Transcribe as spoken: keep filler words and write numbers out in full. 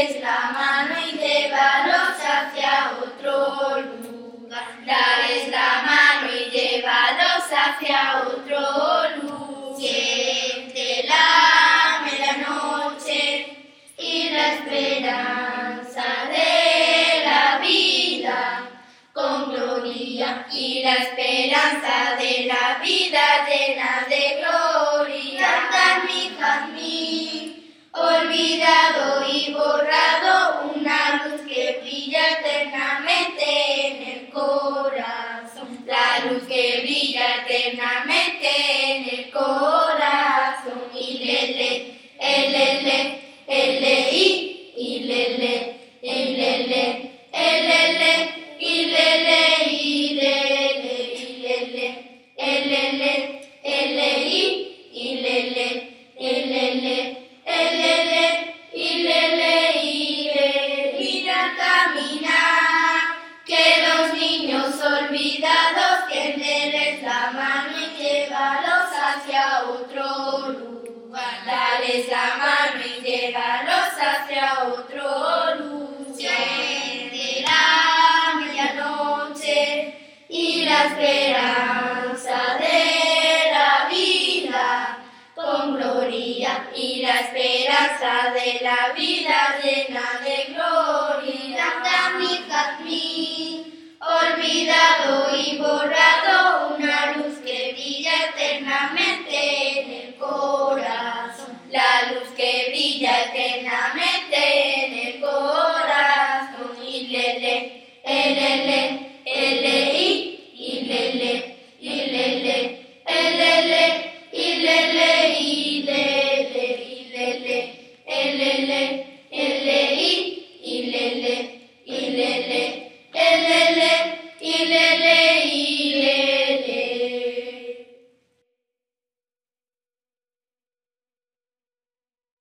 dales la mano y llévalos hacia otro lugar. Dales la mano y llévalos hacia otro lugar. Siente la medianoche y la esperanza de la vida con gloria, y la esperanza de la vida llena de gloria. Canta mi jazmín, olvidado y borrado, una luz que brilla eternamente en el corazón. La luz que brilla eternamente en el corazón. Y lele, elele, ele, i, y lele, elele, elele, y lele, y lele, y lele, elele, ele, i, y lele, elele, elele, y lele, y lele. Mira caminar, que los niños olvidados tiendenles la mano y llévalos hacia otro lugar. Dales la mano y llévalos hacia otro lugar. Siente la medianoche y la esperanza de la vida con gloria, y la esperanza de la vida llena de gloria. Canta mi jazmín, olvidado y borrado, una luz que brilla eternamente